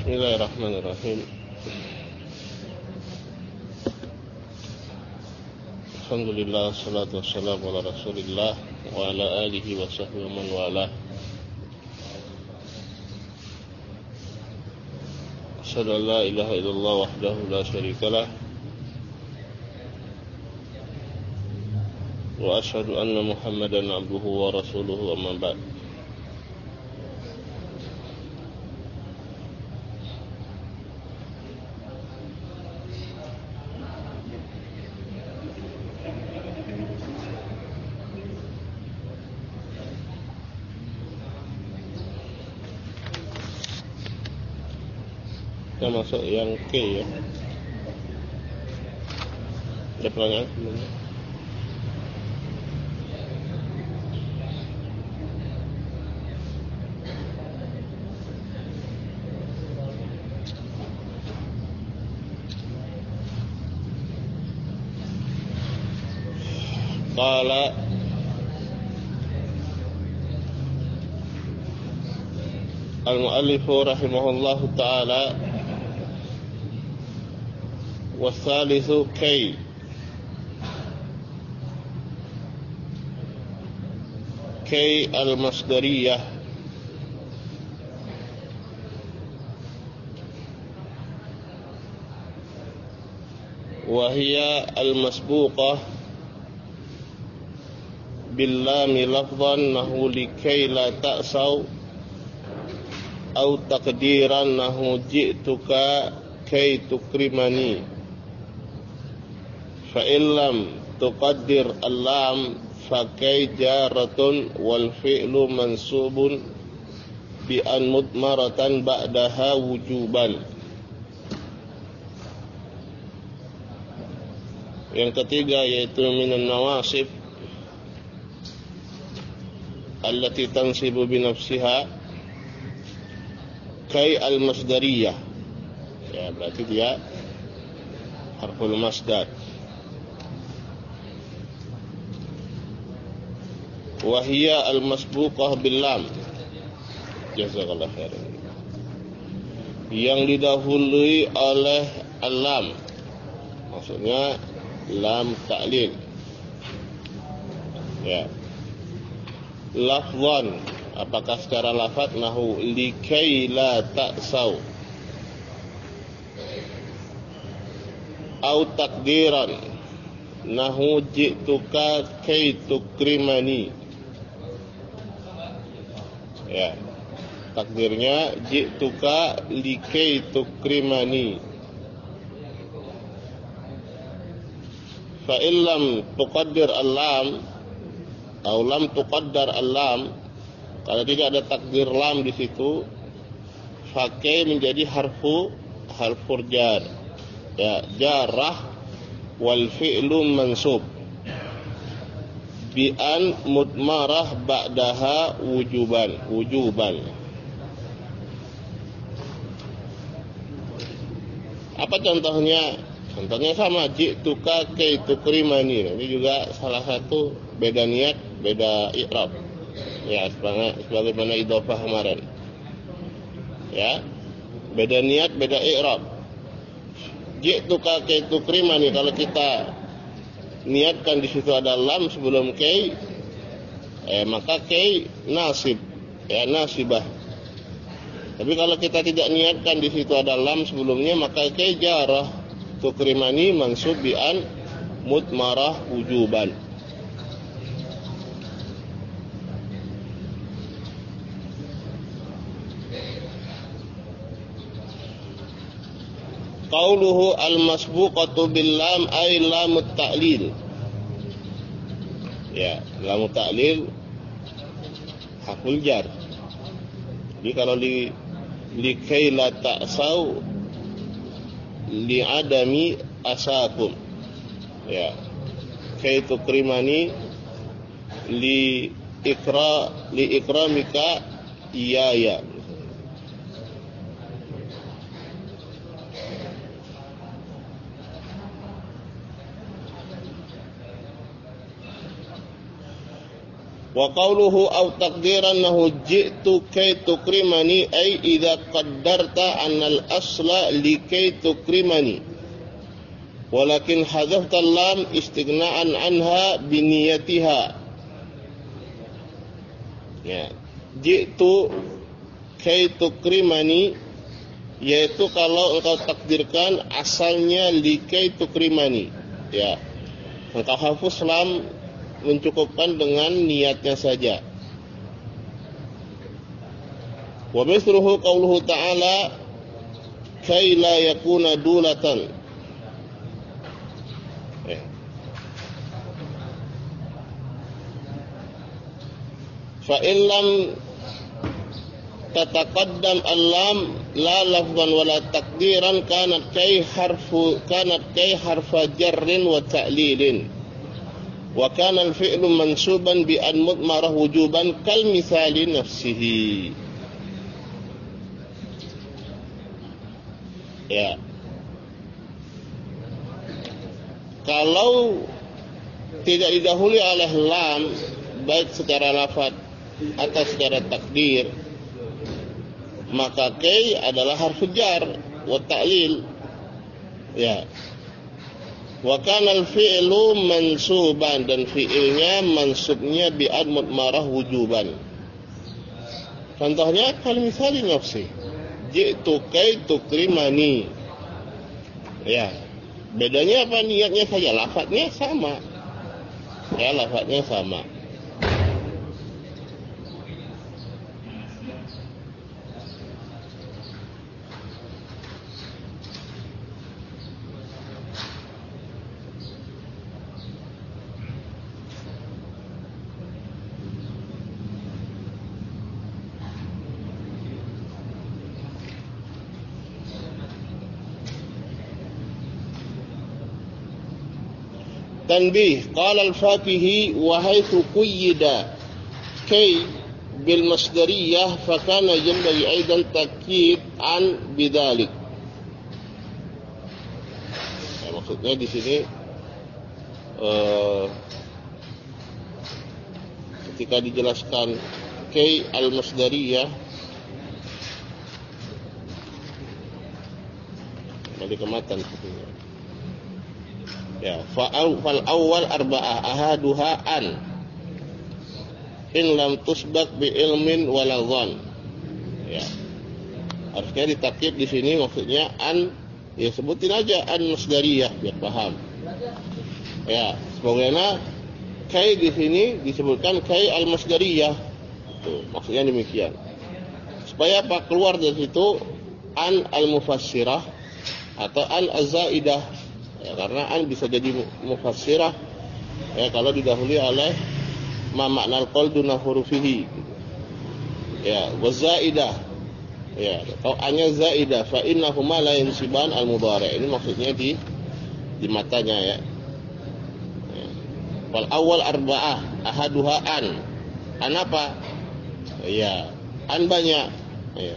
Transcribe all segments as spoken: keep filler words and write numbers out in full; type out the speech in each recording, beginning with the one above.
Bismillahirrahmanirrahim. Alhamdulillah, salatu wassalamu ala rasulillah wa ala alihi wa sahbihi wa man walah. Asyhadu an la ilaha illallah wahdahu la syarikalah wa asyhadu anna Muhammadan abduhu wa rasuluhu, amma ba'd. Kita masuk yang K ya. Ada pertanyaan sebelumnya? Qala al-mu'allifu rahimahullahu ta'ala, wasalithu kay kay al-masdariyah wa hiya al-masbuqah bil lam lafdhan nahu likay la ta'saw aw taqdiran nahu ji'tuka kay tukrimani. Fa illam tuqaddir al-lam fa kay jaratun wal fi'lu mansubun bi an mudmaratan ba'daha wujuban. Yang ketiga yaitu minan nawasib allati tansibu bi nafsiha kay al-masdariyah. Ya, berarti dia harful masdar. Wahia al-masbuqah bil lam. Jazakallah khairan. Yang didahului oleh al-lam, maksudnya lam ta'lil. Ya. Lafzan, apakah secara lafaz? Nahu likay la ta'saw. Au takdiran nahu ji'tuka kay tukrimani. Ya, takdirnya ji'tuka likay tukrimani. Fa illam tuqaddir al-lam atau lam tuqaddar al-lam, kalau tidak ada takdir lam di situ, fakai menjadi harfu harfur jar. Ya, jarah wal fi'lu mansub bi an mudmarah ba'daha wujuban wujuban. Apa contohnya? Contohnya sama, ji'tuka kay tukrimani. Ini juga salah satu beda niat, beda i'rab. Ya, sebagaimana idhofah kemarin. Ya. Beda niat, beda i'rab. Ji'tuka kay tukrimani, kalau kita niatkan di situ ada lam sebelum kay, eh, maka kay nasib, ya, nasibah. Tapi kalau kita tidak niatkan di situ ada lam sebelumnya, maka kay jarah, tukrimani mansub bi an mudmarah wujuban. Qauluhu al-masbuqatu bil lam ay lamut ta'lil. Ya, lamut ta'lil harful jar. Jadi kalau li likay la ta'saw li adami asakum. Ya. Kay tukrimani li ikra li ikramika iyaya. Wa qawluhu aw taqdirannahu ji'tu kay tukrimani ay idza qaddarta anna al-asla likay tukrimani walakin hadzafta lam istighna'an anha biniyatiha. Ya, ji'tu kay tukrimani, yaitu kalau engkau takdirkan asalnya likay tukrimani, ya, engkau hapus lam, mencukupkan dengan niatnya saja. Wa misruhu qauluhu ta'ala kay la yakuna dulatan. Eh. Fa in lam tataqaddam al-lam la lafzan wala taqdiran kanat kay harfu kanat kay harfa jarrin wa ta'lilin. Wa kana al-fi'lu mansuban bi an mudmarah wujuban kal misali nafsihi. Ya. Kalau tidak didahului oleh lam baik secara lafaz atau secara takdir, maka kay adalah harfu jar wa ta'lil. Ya. Wa kana al-fi'lu mansuban, dan fi'ilnya mansubnya bi ad mudmarah wujuban. Contohnya kal misali nafsi, ji'tu kay tukrimani. Ya. Bedanya apa? Niatnya saja, lafadznya sama. Ya, lafadznya sama. Tanbih, qala al-Fakihi wa haythu quyida kay bil masdariyah fa kana yanbaghi aidan takkid an bidzalik. Ya, maksudnya di sini uh, ketika dijelaskan kay al-masdariyah, dari kematan sepertinya. Ya, fa'al fal awal arba'ah ahaduha an in lam tusbaq bi ilmin wala dhann. Ya. Harusnya ditakkid di sini maksudnya an, ya sebutin aja an masdariyah biar paham. Ya, sebagaimana kai di sini disebutkan kai al masdariyah. Tuh, maksudnya demikian. Supaya apa? Keluar dari situ an al mufassirah atau an az-zaidah. Ya, karena an bisa jadi mufassirah ya kalau didahului oleh ma ma'nal qaul duna hurufihi. Ya, wa zaidah. Ya, atau annya zaidah fa innahuma la yansiban al mudhari'. Ini maksudnya di di matanya ya. Ya. Wal awal arba'ah ahaduha an. An apa? Ya, an banyak. Ya.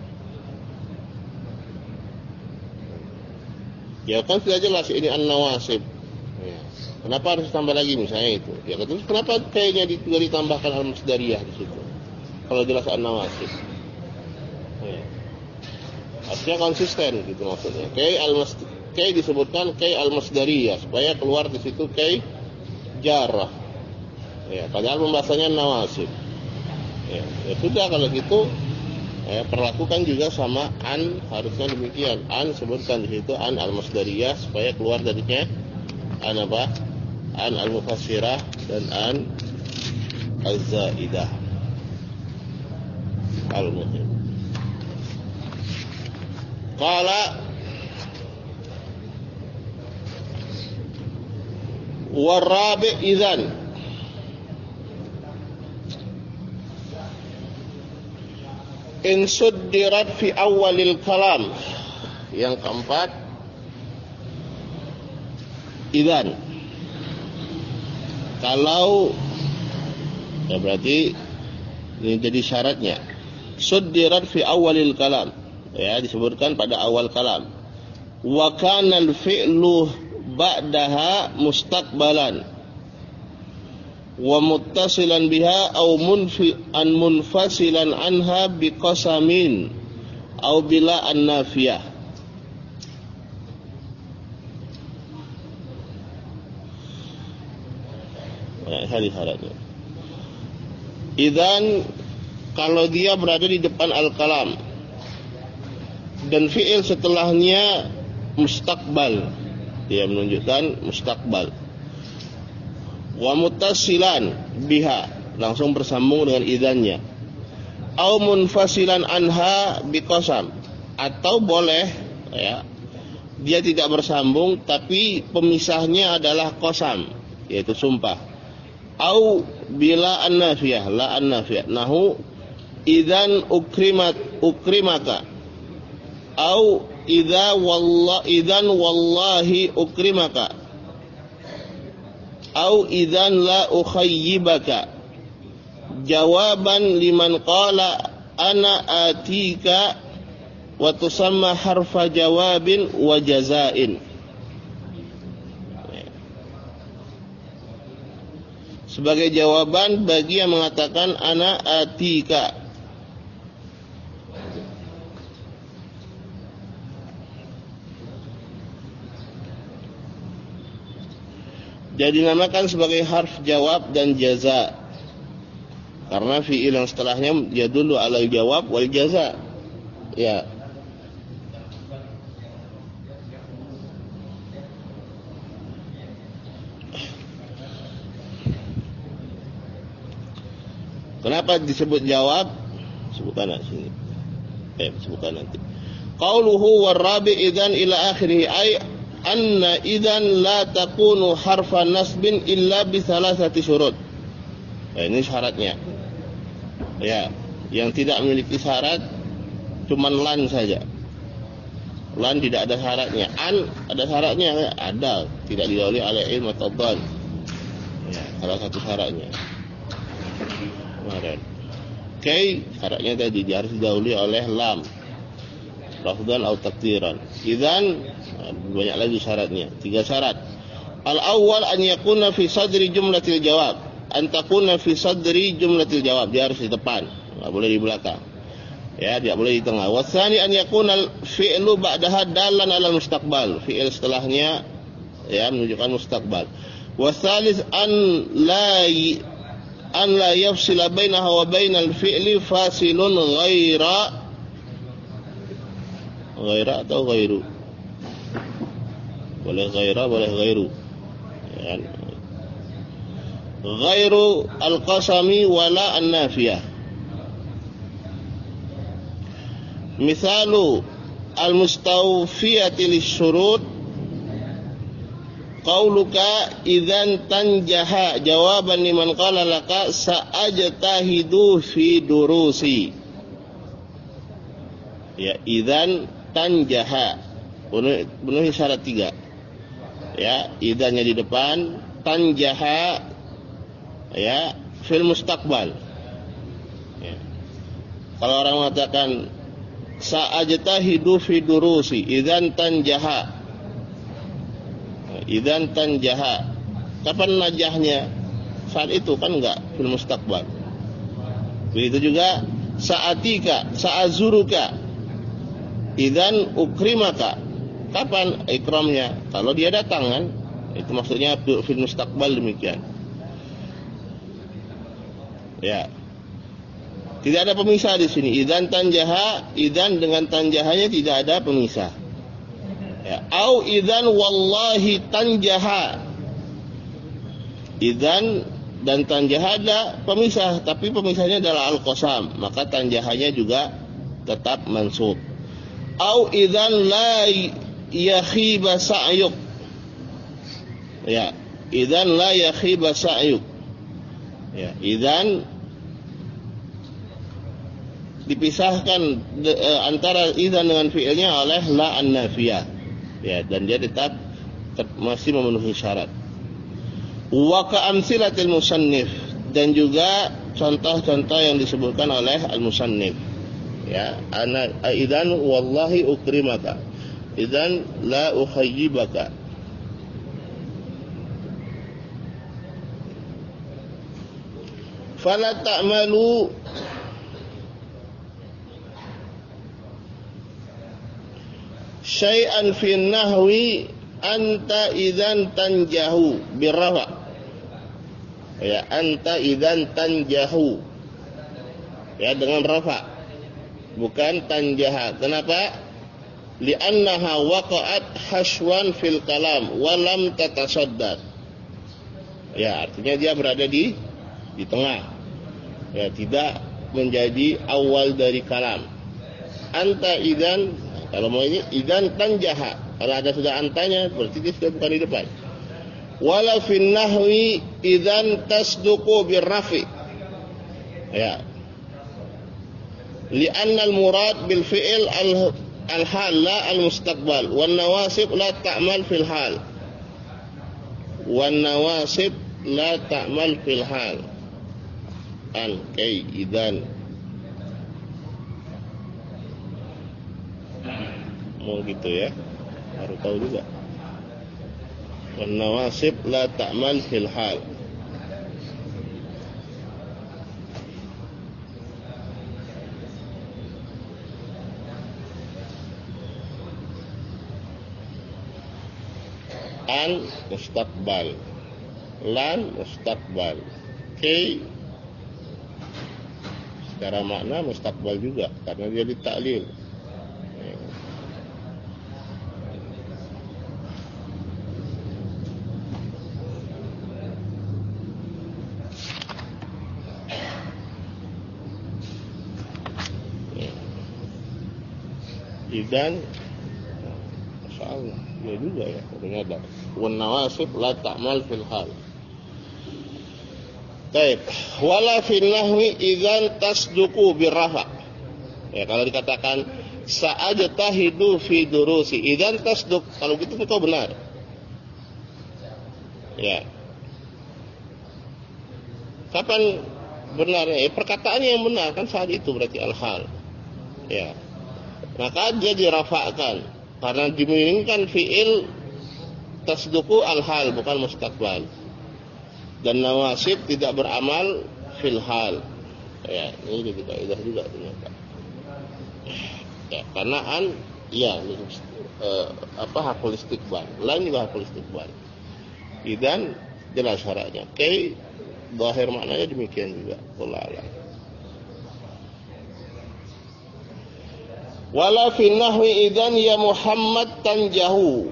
Ya kan sudah jelas ini an-nawasib. Ya. Kenapa harus tambah lagi misalnya itu? Ya terus kenapa kayaknya juga ditambahkan al-masdariyah di situ? Kalau jelas an-nawasib. Ya. Artinya konsisten gitu maksudnya. Kay al-mas kay disebutkan kay al-masdariyah supaya keluar di situ kay jarrah. Ya, padahal pembahasannya nawasib. Ya, ya sudah kalau gitu Eh, perlakukan juga sama an, harusnya demikian. An sebutkan di situ an al-masdariyah supaya keluar darinya an apa? An al-mufassirah dan an az-zaidah. Al-muhim. Qala warabi idzan in suddirat fi awalil kalam. Yang keempat, idzan, kalau ya berarti ini jadi syaratnya suddirat fi awalil kalam, ya disebutkan pada awal kalam. Wa kana al fi'lu ba'daha mustaqbalan wa muttasilan biha aw munfi an munfasilan anha biqasamin aw bila an-nafiyah. Nah, ini syaratnya. Idzan, kalau dia berada di depan al-kalam dan fi'il setelahnya mustaqbal, dia menunjukkan mustaqbal. Wa muttasilan biha, langsung bersambung dengan idzannya. Au munfasilan anha biqasam, atau boleh ya, dia tidak bersambung tapi pemisahnya adalah qasam, yaitu sumpah. Au bila an-nafiyah, la an-nafiyah. Nahu idzan ukrimat ukrimaka. Au idza wallah idzan wallahi ukrimaka. Au idzan la ukhayyibaka. Jawaban liman qala ana atika wa tusamma harfa jawabin wa jazain. Sebagai jawaban bagi yang mengatakan ana atika. Jadi dinamakan sebagai harf jawab dan jaza, karena fi'il yang setelahnya yadullu ala jawab wal jaza. Ya. Kenapa disebut jawab? Sebutkan nanti sini. Eh, sebutkan nanti. Qauluhu warabi idzan ila akhirih, ay anna idzan la takunu harfan nasbin illa bi thalathati syurut. Nah, ini syaratnya. Ya, yang tidak memiliki syarat cuman lan saja. Lan tidak ada syaratnya. An ada syaratnya, ada, tidak didahului oleh ilmu atau dhan. Ya, salah satu syaratnya. Kemarin. Oke, okay, syaratnya tadi dia harus didahului oleh lam, lafdzan atau takdiran. Idzan banyak lagi syaratnya, tiga syarat. Al-awwal an yakuna fi sadri jumlatil jawab, an takuna fi sadri jumlatil jawab, dia harus di depan, enggak boleh di belakang. Ya, tidak boleh di tengah. Wa tsani an yakuna fi'lu ba'daha dalan 'ala mustaqbal, fi'il setelahnya ya menunjukkan mustaqbal. Wa tsalits an la an la yafsila bainaha wa bainal fi'li fasilun ghaira ghaira atau ghairu, boleh ghaira boleh ghairu ya. Ghairu al-qasami wala an-nafiyah. Misalu al-mustawfiyati lisyurut qauluka idzan tanjaha jawaban liman qala laka sa'ajtahidu fi durusi. Ya, idzan tanjaha penuhi syarat tiga. Ya, idzannya di depan, tanjaha ya fil mustaqbal. Ya. Kalau orang mengatakan sa'ajtahidu fi durusi, idzan tanjaha, idzan tanjaha, kapan najahnya? Saat itu kan enggak, fil mustaqbal. Begitu juga sa'atika, sa'azuruka, idzan ukrimaka, kapan ikramnya? Kalau dia datang kan, itu maksudnya fil mustaqbal, demikian. Ya. Tidak ada pemisah di sini. Idzan tanjaha, idzan dengan tanjahanya tidak ada pemisah. Ya, au idzan wallahi tanjaha. Idzan dan tanjaha ada pemisah, tapi pemisahnya adalah al-qasam, maka tanjahanya juga tetap mansub. Au idzan la yakhiba sa'yuk. Ya, idzan la yakhiba sa'yuk. Ya, idzan dipisahkan de, e, antara idzan dengan fi'ilnya oleh la an-nafiyah. Ya, dan dia tetap, tetap masih memenuhi syarat. Wa ka'amsilatil musannif, dan juga contoh-contoh yang disebutkan oleh al-musannif. Ya, ana idzan wallahi ukrimaka, idzan la ukhayyibaka. fala ta'malu syai'an fi nahwi anta idzan tanjahu birrafa. Ya, anta idzan tanjahu. Ya, dengan rafa. Bukan tanjaha. Kenapa? Li'annaha waqa'at hashwan fil kalam wa lam tatasaddad. Ya, artinya dia berada di di tengah. Ya, tidak menjadi awal dari kalam. Anta idzan, kalau mau ini idzan tanjaha. Kalau ada sudah antanya berarti dia sudah bukan di depan. Wala fin nahwi idzan tasduqu birrafi. Ya. Li'anna al-murad bil fi'il al al-hal la al-mustaqbal wan nawasib la ta'mal fil hal. Wan nawasib la ta'mal fil hal. An kay idzan. Mau gitu ya. Baru tahu juga. Wan nawasib la ta'mal fil hal. An mustaqbal, lan mustaqbal. Kay secara makna mustaqbal juga karena dia ditaklil. Idan, masya Allah, ya juga ya ternyata. Wan nawasib la ta'mal fil hal. Baik, wala fil nahwi idzan tasduqu birrafa. Ya, kalau dikatakan sa'ajtahidu fi durusi, idzan tasduq, kalau gitu itu benar. Ya. Kapan benarnya? Ya, perkataannya yang benar kan saat itu berarti al-hal. Ya. Maka dia dirafa'kan karena dimilingkan fi'il tasduqu al-hal bukan mustaqbal. Dan nawasib tidak beramal fil hal. Ya, ini juga kaidah juga ternyata. Ya, karena an ya eh, apa hakul istiqbal. Lain juga hakul istiqbal. Idan jelas syaratnya. Kay zahir maknanya demikian juga. Wallahu a'lam. Wala fi nahwi idzan ya Muhammad tanjahu.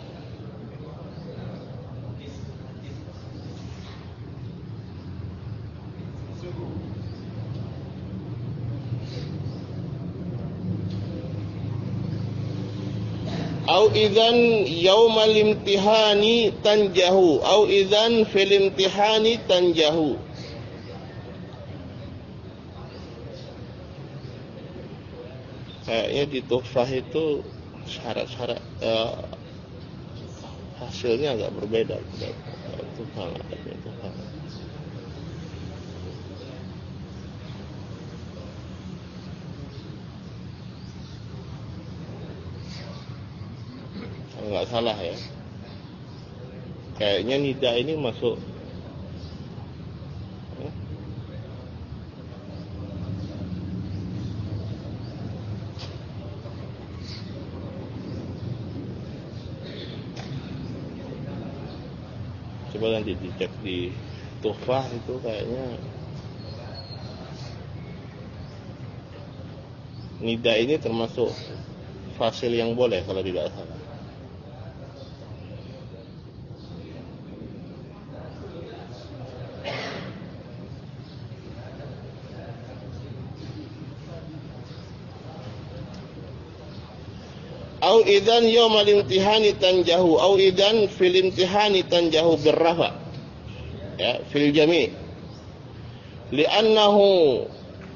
Au idzan yaumal imtihani tanjahu. Au idzan fil imtihani tanjahu. Kayaknya di Tuhfah itu syarat-syarat eh, hasilnya agak berbeda. Tuhfah nggak ada Tuhfah. Kalau nggak salah ya, kayaknya nida ini masuk. Coba nanti dicek di Tuhfah itu kayaknya nida ini termasuk fasil yang boleh kalau tidak salah. Au idzan yaumal imtihani tanjahu au idzan fil imtihani tanjahu birrafa. Ya, fil jami'. Li'annahu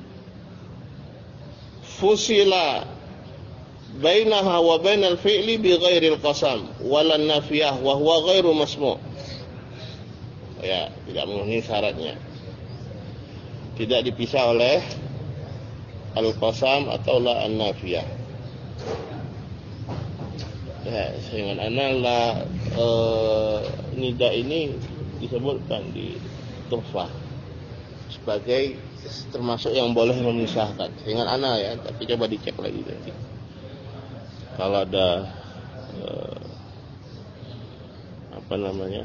fusila bainaha wa bainal fi'li bi ghairil qasam wala nafiyah wa huwa ghairu masmu'. Ya, tidak memenuhi syaratnya. Tidak dipisah oleh al-qasam atau la an-nafiyah. Ya, sehingga analah e, nida ini disebutkan di Tuhfah sebagai termasuk yang boleh memisahkan. Seingat ana ya, tapi coba dicek lagi nanti. Kalau ada eh, apa namanya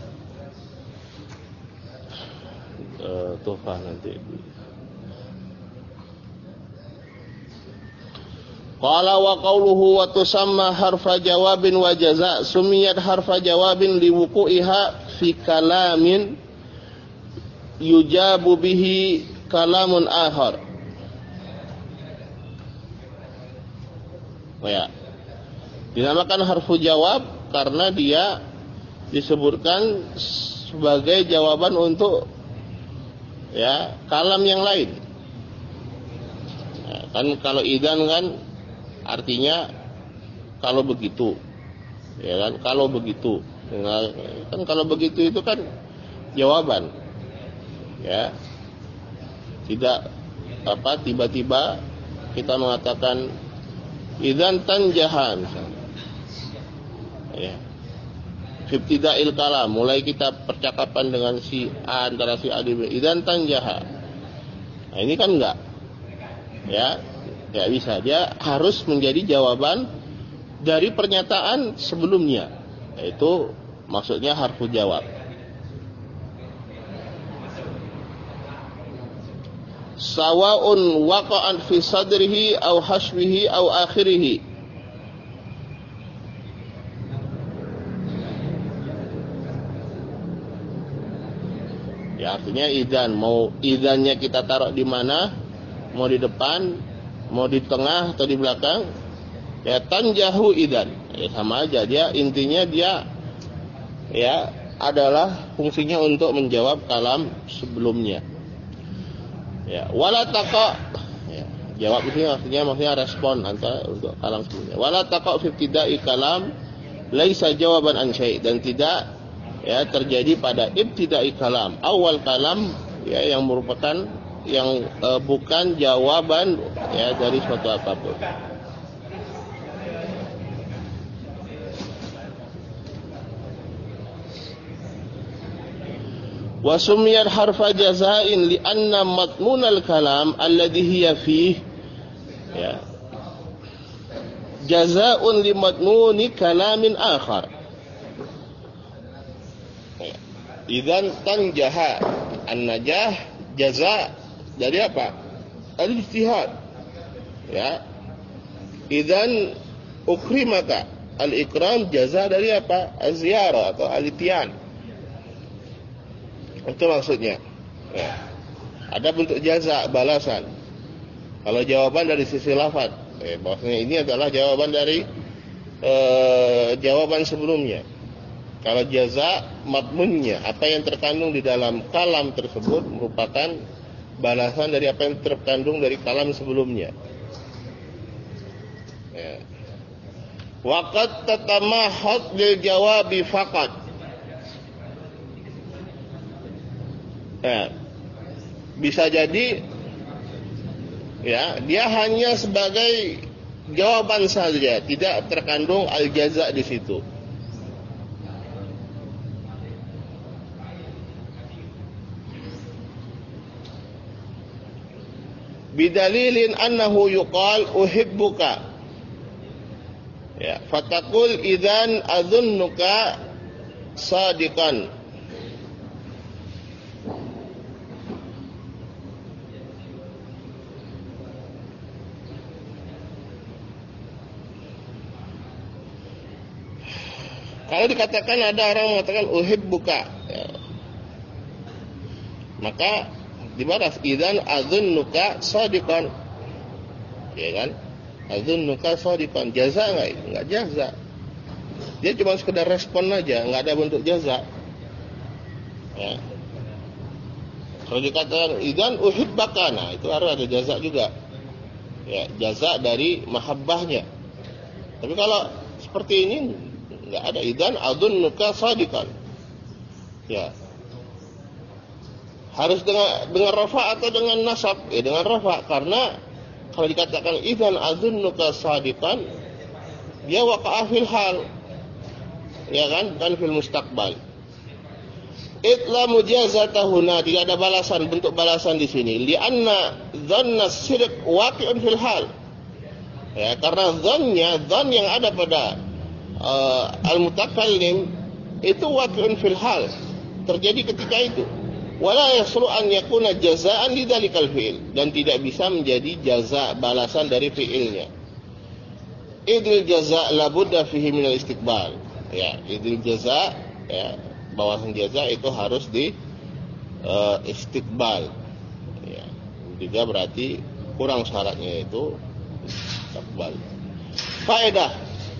eh, tuhfah nanti. Qala wa qawluhu wa tusamma harfa jawabin wa jaza sumiyat harfa jawabin liwuqu'iha fi kalamin yujabu bihi kalamun akhar. Ya. Dinamakan harfu jawab karena dia disebutkan sebagai jawaban untuk ya kalam yang lain. Ya, kan kalau idan kan artinya kalau begitu, ya kan? Kalau begitu, kan kalau begitu itu kan jawaban, ya. Tidak apa tiba-tiba kita mengatakan idzan tanjaha misalnya, ya. Ibtida'il kalam, mulai kita percakapan dengan si A antara si A dan B, idzan tanjaha. Nah ini kan enggak, ya. Ya bisa, dia harus menjadi jawaban dari pernyataan sebelumnya, yaitu maksudnya harfu jawab. Sawa'un waqa'an fi sadrihi aw hashwihi aw akhirihi. Ya artinya idan, mau idannya kita taruh di mana, mau di depan, mau di tengah atau di belakang, ya tanjahu idan, ya sama aja, dia intinya dia ya adalah fungsinya untuk menjawab kalam sebelumnya. Ya wala taqa, ya, jawab itu artinya maksudnya respon antara untuk kalam sebelumnya. Wala taqa fi ibtida'i kalam laisa jawaban an syai', dan tidak ya terjadi pada ibtida'i kalam, awal kalam ya yang merupakan yang uh, bukan jawaban ya dari suatu apapun. Wa sumiyat harfa jazain li anna matmun al-kalam alladhi hiya fih ya jazaa'un li matmuni kalamin akhar. Ya. Idzan tanjaha, an-najah jaza' dari apa? Al-ijtihad. Ya. Idzan ukrimaka, al-ikram jaza dari apa? Az-ziyarah atau al-ityan. Itu maksudnya. Ya. Ada bentuk jaza, balasan. Kalau jawaban dari sisi lafaz, eh, maksudnya ini adalah jawaban dari eh, jawaban sebelumnya. Kalau jaza, matmunnya, apa yang terkandung di dalam kalam tersebut merupakan balasan dari apa yang terkandung dari kalam sebelumnya. Ya. Waqad tatamahhat lil jawabi faqat. Ya. Bisa jadi ya, dia hanya sebagai jawaban saja, tidak terkandung al-jaza di situ. Bidalilin annahu yuqal uhibbuka, ya fatakul idzan adhunnuka sadiqan. Kalau dikatakan ada orang mengatakan uhibbuka, ya, maka dibalas idzan adhunnuka shadiqan, ya kan? Adhunnuka shadiqan, jaza enggak? Enggak jaza. Dia cuma sekedar respon aja, enggak ada bentuk jaza. Ya. Kalau dikatakan idzan uhibbaka, nah itu harus ada jaza juga. Ya, jaza dari mahabbahnya. Tapi kalau seperti ini enggak ada, idzan adhunnuka shadiqan. Ya. Harus dengan dengan rafa atau dengan nasab? Ya dengan rafa, karena kalau dikatakan idzan adhunnuka shadiqan, dia waqa'a fil hal. Ya kan? Bukan fil mustaqbal. Itla mujazatahuna, tidak ada balasan, bentuk balasan di sini. Lianna dhanna sidq waqi'un fil hal. Ya, karena dhannya, dhan yang ada pada uh, al-mutakallim itu waqi'un fil hal, terjadi ketika itu. Wala yaslu an yakuna jazaan lidzalikal fi'il, dan tidak bisa menjadi jaza, balasan dari fi'ilnya. Idil jaza la budda fihi min al-istiqbal. Ya, idil jaza, ya, bawasan jaza itu harus di uh, istiqbal. Ya, juga berarti kurang syaratnya itu istiqbal. Faedah.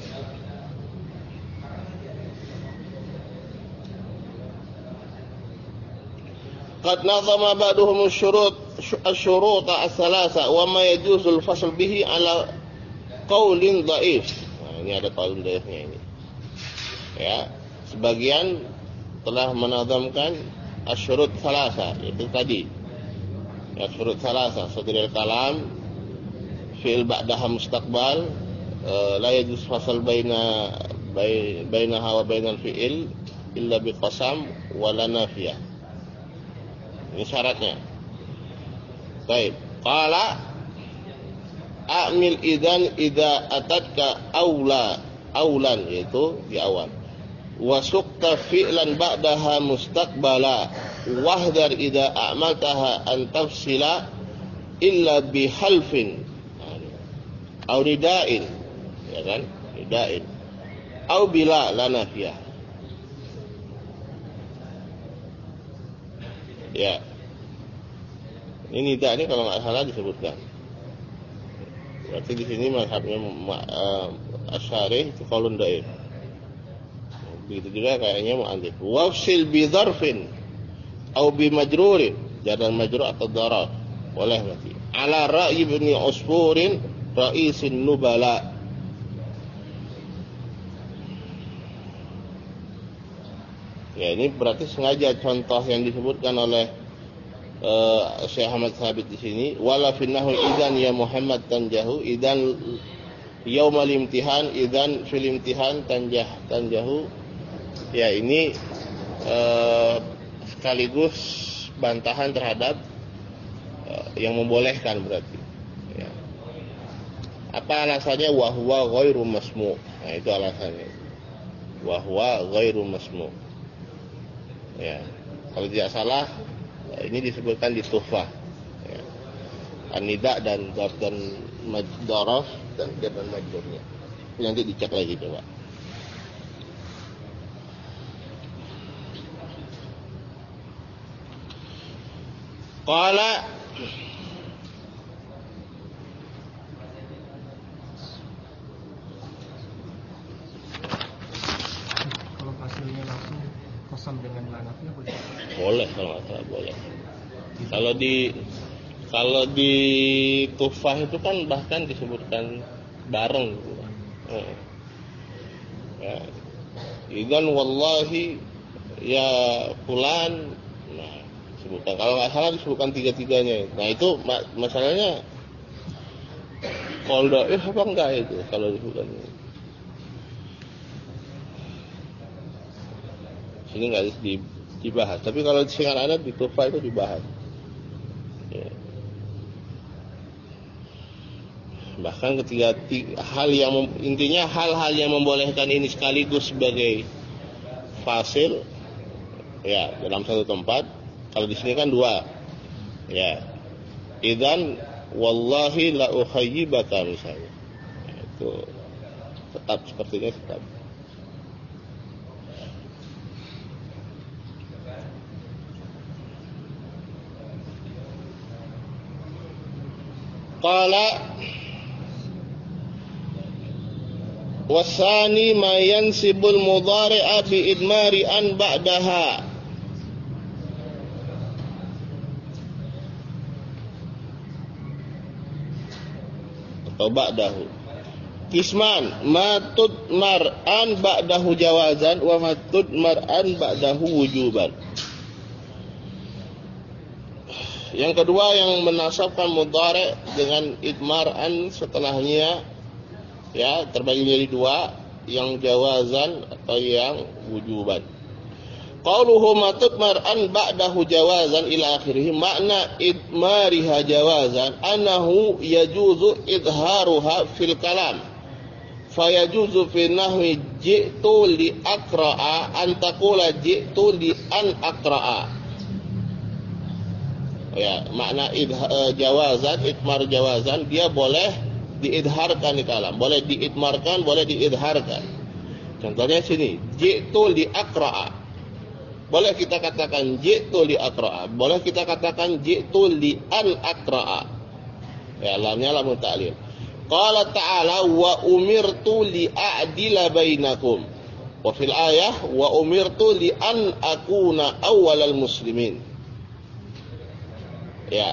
Qad nazama ba'duhum asy-syurut asy-syurut ats-tsalasa wa ma yajuzul fasl bihi ala qaulin dhaif. Nah, ini ada qaulin dhaifnya ini. Ya, sebagian telah menazamkan asy-syurut tsalasa, itu tadi. Ya, syurut tsalasa, sadrul kalam, fi'il ba'daha mustaqbal, la yajuz fasl baina bainaha wa bainal fi'il illa biqasam wala nafiyah. Ini syaratnya. Baik. Qala a'mil idan idza atatka aula, aulan yaitu di awal. Wa suqta fi'lan ba'daha mustaqbala wahdar idza a'maltaha an tafsila illa bihalfin au rida'in, ya kan? Rida'in. Au bila la nafiyah. Ya, ini tidak, ini kalau nggak salah disebutkan. Berarti di sini mazhabnya uh, Asy'ari itu qaulun dhaif. Begitu juga kayaknya mu'allif. Wafsil bi dzarfin au bi majrurin, jadan majrur atau dharaf. Boleh berarti. Ala ra'yi ibn Usfurin ra'isin nubala. Ya, ini berarti sengaja contoh yang disebutkan oleh uh, Syekh Ahmad Sabit di sini. Wala finnahu idan ya Muhammad tanjahu, idan yaumal imtihan, idan fil imtihan tanjah tanjahu. Ya, ini uh, sekaligus bantahan terhadap uh, yang membolehkan berarti. Ya. Apa alasannya? Wa huwa ghairu masmu'. Nah, itu alasannya. Wa huwa ghairu masmu'. Ya, kalau tidak salah ini disebutkan di Tuhfah. Ya. An-nida dan dzarf dan majdaraf dan jar dan majrurnya. Nanti dicek lagi coba. Qala kalau hasilnya langsung kosam dengan lanafnya boleh? Boleh, kalau nggak salah boleh. Kalau di kalau di Tuhfah itu kan bahkan disebutkan bareng gitu. Hmm. Ya. Idan wallahi ya fulan, nah disebutkan. Kalau nggak salah disebutkan tiga-tiganya. Nah itu ma- masalahnya kalau dhaif apa enggak itu kalau disebutkan. Sini nggak di, dibahas, tapi kalau singkat ada di Tuhfah itu dibahas. Ya. Bahkan ketiga tiga, hal yang mem, intinya hal-hal yang membolehkan ini sekaligus sebagai fasil, ya dalam satu tempat. Kalau di sini kan dua, ya. Idan wallahi la ukhayyibaka misalnya, ya, itu tetap sepertinya tetap. Qala wasani ma yansibul mudhari'a bi idmari an ba'daha. Atau ba'dahu. Kisman ma tudmar an ba'dahu jawazan wa ma tudmar an ba'dahu wujuban. Yang kedua yang menasabkan mudhari' dengan idmar'an setelahnya, ya terbagi menjadi dua, yang jawazan atau yang wujuban. Qauluhu ma tutmar an ba'dahu jawazan ila akhirih, makna idmariha jawazan annahu yajuzu idharuha fil kalam fayajuzu fi nahwi ji'tu li aqra'a an taqula ji'tu li an aqra'a. Ya, makna idha, jawazan, idmar jawazan, dia boleh diidharkan di kalam, boleh diidmarkan, boleh diidharkan. Contohnya sini, ji'tu li aqra'a. Boleh kita katakan ji'tu li aqra'a, boleh kita katakan ji'tu li an aqra'a. Ya, lamnya lamun ta'lil. Qala ta'ala wa umirtu li a'dila bainakum. Wa fil ayah wa umirtu li an akuna awwalal muslimin. Ya.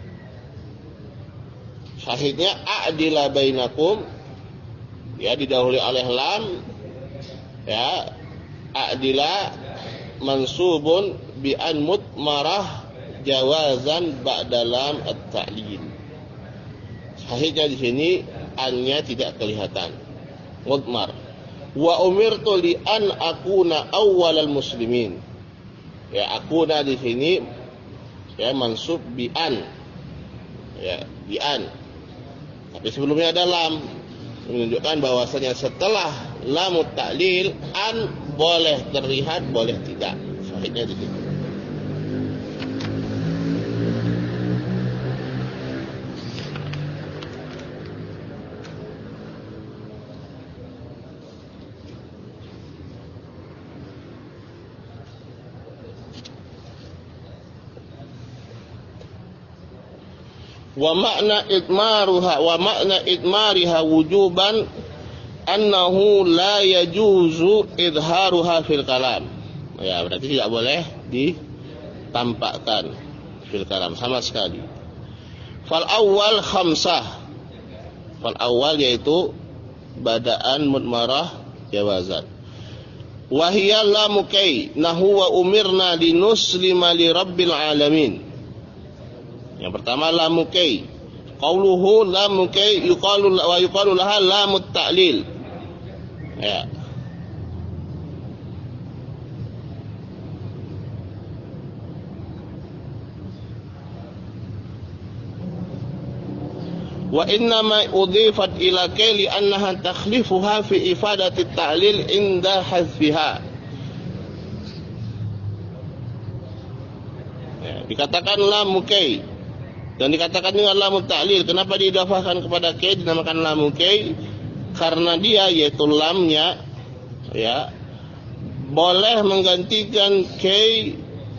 Syahidnya a'dila bainakum, ya, didahului oleh lam, ya, a'dila mansubun bi an mutmarah jawazan ba'da lam at-ta'lil. Sahihnya di sini annya tidak kelihatan, mutmar. Wa umirtu li an akuna awwalal muslimin. Ya, akuna di sini ya mansub bi an. Ya, bi an. Tapi sebelumnya ada lam, menunjukkan bahwasanya setelah lam ta'lil an boleh terlihat, boleh tidak. Sahihnya di situ. Wa makna idmaruha wa makna idmariha wujuban annahu la yajuzu idharuha fil kalam. Ya, berarti tidak boleh ditampakkan fil kalam sama sekali. Fal awal khamsah. Fal awal yaitu badaan mudmarah jawazan. Wa hiya lamu kay nahu wa umirna linuslima li rabbil alamin. Yang pertama lamu kay. Qauluhu lamu kay yuqalu wa yuqalu laha lamut ta'lil. Ya. Wa innama udhifat ila kay li annaha takhlifuha fi ifadati at-ta'lil inda hazfiha. Ya, dikatakan lamu kay dan dikatakan dengan lamu ta'lil. Kenapa diidafahkan kepada kay, dinamakan lamu kay? Karena dia, yaitu lamnya, ya, boleh menggantikan kay,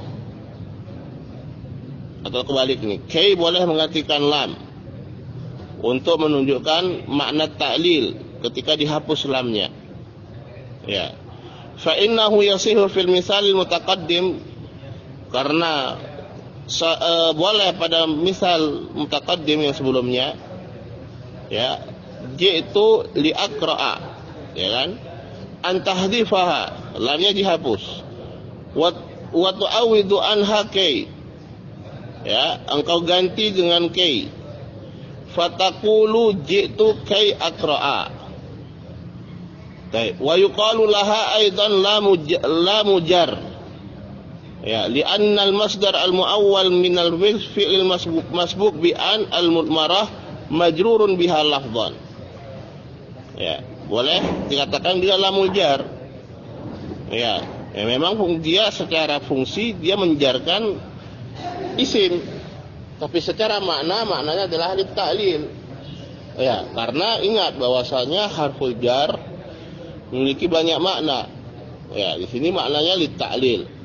atau kebalik nih, kay boleh menggantikan lam untuk menunjukkan makna ta'lil ketika dihapus lamnya. Ya, fa innahu yasihu fil misalil mutaqaddim, karena So, uh, boleh pada misal mutaqaddim yang sebelumnya, ya, ji'tu li aqra'a, ya kan, an tahdhifaha, lamnya dihapus, wa wa tu'awidu anha kay, ya, engkau ganti dengan kay, fataqulu ji'tu kay aqra'a. Baik, wa yuqalu laha aidan lamu jar. Ya, li'anna al-masdar al-mu'awwal min al-fi'l masbuq masbuq bi an al-mudmarah majrurun biha lafdhan. Ya, boleh dikatakan dia lamul jar. Ya, ya memang dia secara fungsi dia menjarkan isim, tapi secara makna maknanya adalah lit-ta'lil. Ya, karena ingat bahwasanya harful jar memiliki banyak makna. Ya, di sini maknanya lit-ta'lil.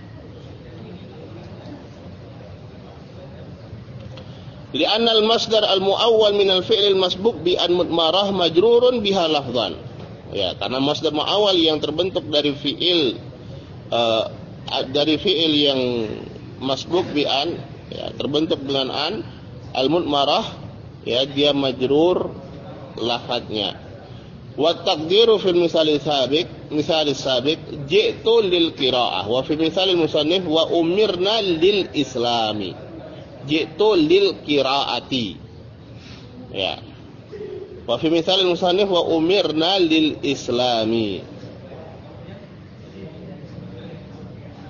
Li'anna al-masdar al-mu'awwal min al-fi'l al-masbuq bi an mudmarah majrurun biha lafdhan. Ya, karena masdar mu'awwal yang terbentuk dari fi'il uh, dari fi'il yang masbuq bi an, ya, terbentuk dengan an, al-mudmarah, ya, dia majrur lafadznya. Wa taqdiru fil misal sabiq, misal sabiq ji'tu lil qira'ah, wa fil misal al-musannif wa umirna lil islami. Ji'tu lil qiraati. Ya. Wa fi misal al-musannif wa umirna lil islami.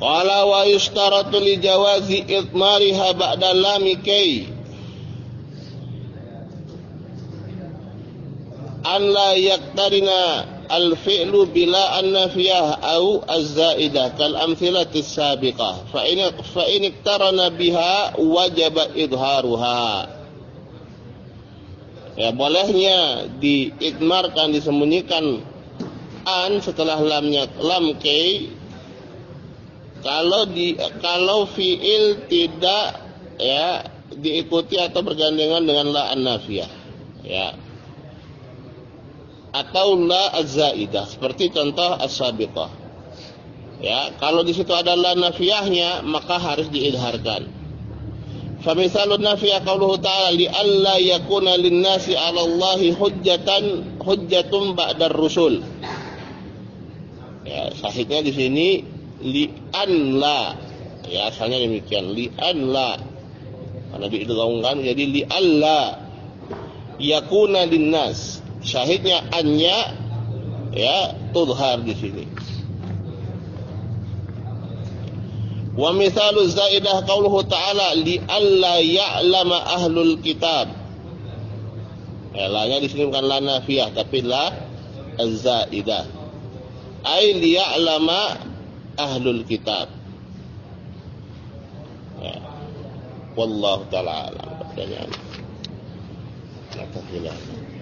Wala wa yushtaratu li jawazi idmariha ba'da lami kay an la yaktarina al-fi'lu bila an-nafiyah au az-zaidah kal amthilati as-sabiqah fa in fa in iktarana biha wajaba idharuha. Ya, bolehnya diidmarkan, disembunyikan an setelah lamnya lam kay kalau di kalau fiil tidak ya diikuti atau bergandengan dengan la an-nafiyah, ya, atau la az-zaidah seperti contoh as-sabiqah. Ya, kalau di situ ada la nafiyahnya maka harus diidharkan. Fa misalun nafiyah qauluhu ta'ala li alla yakuna lin-nasi 'ala Allahi hujjatan hujjatun ba'dar rusul. Ya, sahihnya di sini li an la, ya asalnya demikian, li an la, karena diidghamkan jadi li alla yakuna linnas, syahidnya annya ya tudhar di sini. Wa mithalu zaidah qauluhu ta'ala li alla ya'lama ahlul kitab. Ya, la-nya di sini bukan la nafiyah tapi la az-zaidah. Ai li ya'lama ahlul kitab. Ya. Wallahu ta'ala alam. Pertanyaan.